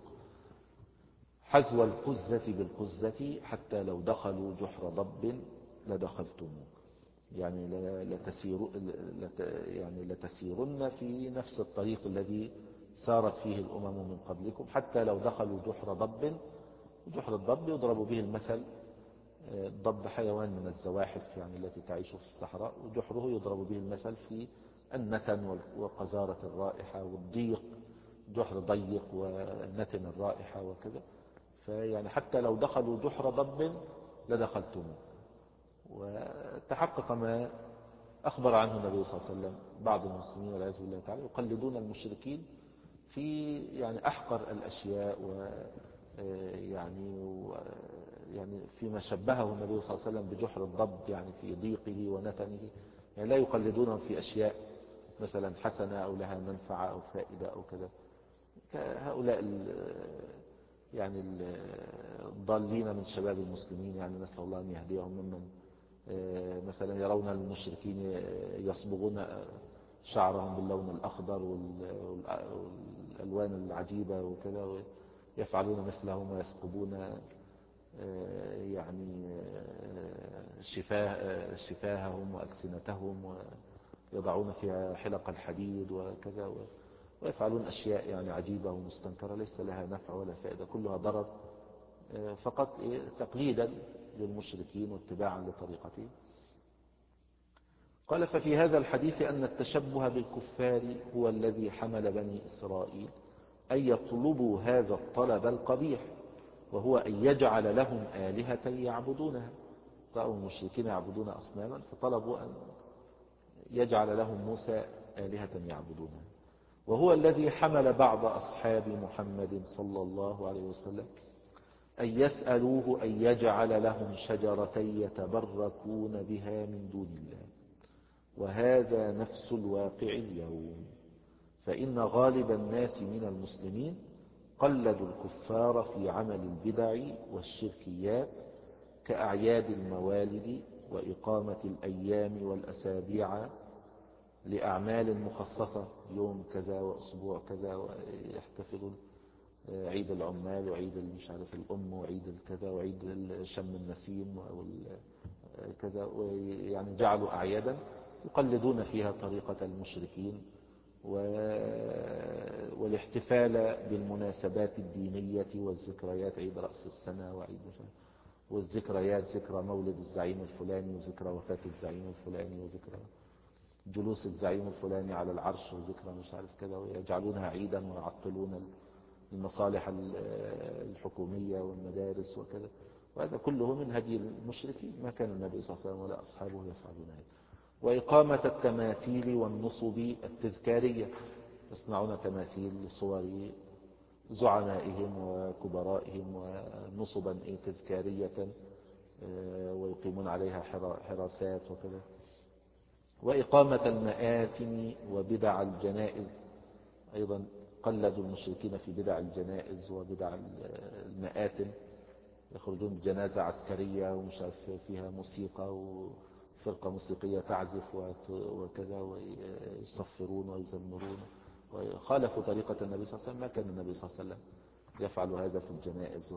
حذو القزة بالقزة حتى لو دخلوا جحر ضب لدخلتموه، يعني لتسير يعني لتسيرن في نفس الطريق الذي سارت فيه الأمم من قبلكم حتى لو دخلوا جحر ضب. جحر الضب يضرب به المثل، الضب حيوان من الزواحف يعني التي تعيش في الصحراء، وجحره يضرب به المثل في النتن وقذارة الرائحة والضيق، جحر ضيق ونتن الرائحة وكذا. فيعني حتى لو دخلوا جحر ضب لدخلتموه. وتحقق ما أخبر عنه النبي صلى الله عليه وسلم، بعض المسلمين والعياذ بالله تعالى يقلدون المشركين في يعني أحقر الأشياء، و يعني يعني فيما شبهه النبي صلى الله عليه وسلم بجحر الضب يعني في ضيقه ونتنه، يعني لا يقلدونهم في أشياء مثلا حسنة أو لها منفعة أو فائدة أو كذا، كهؤلاء يعني الضالين من شباب المسلمين، يعني نسأل الله أن يهديهم، ممن مثلا يرون المشركين يصبغون شعرهم باللون الأخضر والألوان العجيبة وكذا، ويفعلون مثلهم ويسقبون يعني شفاه شفاههم وألسنتهم ويضعون فيها حلق الحديد وكذا، ويفعلون أشياء يعني عجيبة ومستنكرة ليس لها نفع ولا فائدة، كلها ضرر فقط تقليدا للمشركين واتباعا لطريقتهم. قال ففي هذا الحديث أن التشبه بالكفار هو الذي حمل بني إسرائيل أن يطلبوا هذا الطلب القبيح، وهو أن يجعل لهم آلهة يعبدونها. رأوا المشركين يعبدون أصناما فطلبوا أن يجعل لهم موسى آلهة يعبدونها، وهو الذي حمل بعض أصحاب محمد صلى الله عليه وسلم أن يسألوه أن يجعل لهم شجرة يتبركون بها من دون الله. وهذا نفس الواقع اليوم، فإن غالب الناس من المسلمين قلدوا الكفار في عمل البدع والشركيات كأعياد الموالد وإقامة الأيام والأسابيع لأعمال مخصصة، يوم كذا وأسبوع كذا، ويحتفلون عيد العمال وعيد مش عارف الأم وعيد الكذا وعيد شم النسيم كذا، ويعني جعلوا أعيادا يقلدون فيها طريقة المشركين، والاحتفال بالمناسبات الدينية والذكريات، عيد رأس السنة وعيد والذكريات، ذكرى مولد الزعيم الفلاني وذكرى وفاة الزعيم الفلاني وذكرى جلوس الزعيم الفلاني على العرش وذكرى مش عارف كذا، ويجعلونها عيدا ويعطلون المصالح الحكومية والمدارس وكذا. وهذا كله من هدي المشركين، ما كان النبي صلى الله عليه وسلم ولا أصحابه يفعلون هذا. وإقامة التماثيل والنصب التذكارية، يصنعون تماثيل لصور زعمائهم وكبرائهم ونصبا تذكارية ويقيمون عليها حراسات وكذا. وإقامة المآتم وبدع الجنائز، أيضا قلدوا المشركين في بدع الجنائز وبدع المآتم، يخرجون بجنازة عسكرية ومش عارف فيها موسيقى وفرقة موسيقية تعزف وكذا، ويصفرون ويزمرون، وخالفوا طريقة النبي صلى الله عليه وسلم. ما كان النبي صلى الله عليه وسلم يفعل هذا في الجنائز،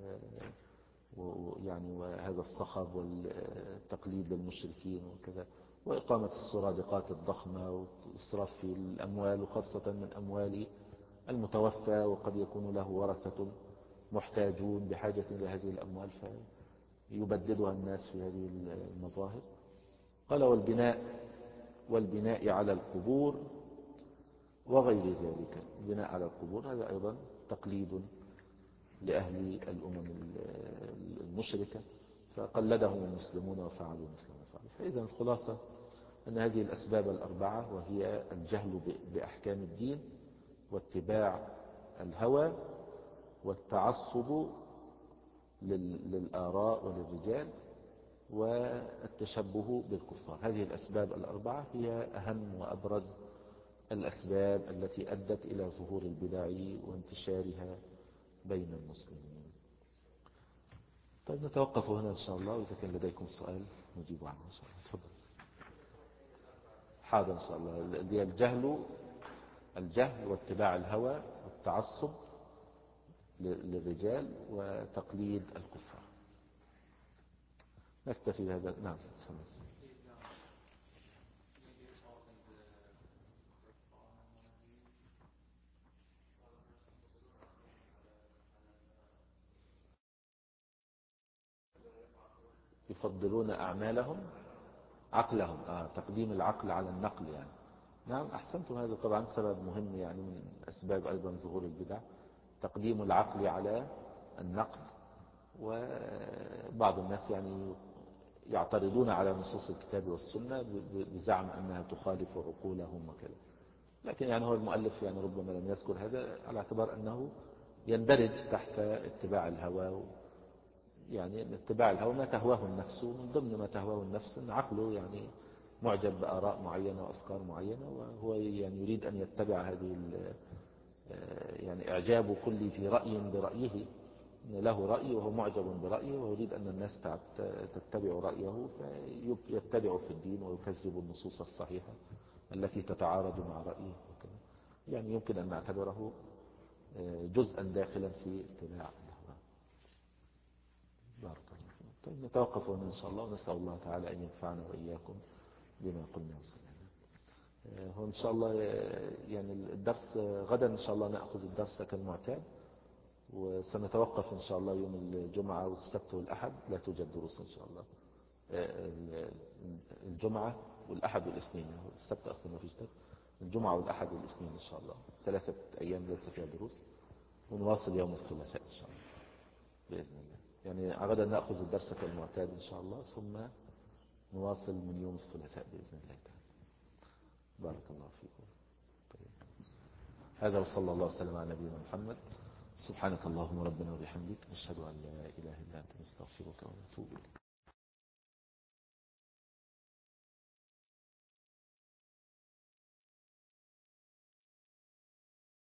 ويعني وهذا الصخب والتقليد للمشركين وكذا. وإقامة السرادقات الضخمة وإسراف في الأموال، وخاصة من أموال المتوفى، وقد يكون له ورثة محتاجون بحاجة إلى هذه الأموال فيبددها الناس في هذه المظاهر. قال والبناء والبناء على القبور وغير ذلك. البناء على القبور هذا أيضا تقليد لأهل الأمم المشركة، فقلدهم المسلمون وفعلوا مثل ما فعلوا. فإذا الخلاصة أن هذه الأسباب الأربعة، وهي الجهل بأحكام الدين، واتباع الهوى، والتعصب للآراء وللرجال، والتشبه بالكفار، هذه الأسباب الأربعة هي أهم وأبرز الأسباب التي أدت إلى ظهور البدع وانتشارها بين المسلمين. طيب نتوقف هنا إن شاء الله، وإذا كان لديكم سؤال نجيب عنه إن شاء الله. تفضل. حاضر إن شاء الله. اللي الجهل الجهل واتباع الهوى والتعصب للرجال وتقليد الكفار. نكتفي بهذا. نعم. يفضلون أعمالهم عقلهم، آه تقديم العقل على النقل يعني. نعم أحسنتم، هذا طبعا سبب مهم يعني من أسباب أيضا ظهور البدع، تقديم العقل على النقل. وبعض الناس يعني يعترضون على نصوص الكتاب والسنة بزعم أنها تخالف عقولهم وكذا، لكن يعني هو المؤلف يعني ربما لم يذكر هذا على اعتبار أنه يندرج تحت اتباع الهوى. يعني اتباع الهوى ما تهواه النفس، ومن ضمن ما تهواه النفس أن عقله يعني معجب بآراء معينة وأفكار معينة، وهو يعني يريد أن يتبع هذه يعني إعجاب كل في رأي برأيه، له رأي وهو معجب برأيه ويريد أن الناس تتبع رأيه، فيتبع في الدين ويكذب النصوص الصحيحة التي تتعارض مع رأيه وكذا. يعني يمكن أن نعتبره جزءا داخلا في اتباع الهوى. بارك الله فيكم. طيب نتوقف هنا إن شاء الله، ونسأل الله تعالى أن ينفعنا وإياكم بما قلنا وسمعنا. هو إن شاء الله يعني الدرس غدا إن شاء الله نأخذ الدرس كالمعتاد، وسنتوقف إن شاء الله يوم الجمعة والسبت والأحد، لا توجد دروس إن شاء الله. الجمعة والأحد والاثنين، السبت أصلا ما فيش درس، الجمعة والأحد والاثنين إن شاء الله ثلاثة أيام ليس فيها دروس، ونواصل يوم الثلاثاء إن شاء الله بإذن الله. يعني غدا نأخذ الدرس كالمعتاد إن شاء الله، ثم نواصل من يوم الثلاثاء بإذن الله تعالى. بارك الله فيكم. طيب. هذا وصلى الله وسلم على نبينا محمد. سبحانك اللهم ربنا وبحمدك، نشهد أن لا إله إلا أنت، نستغفرك ونتوب إليك.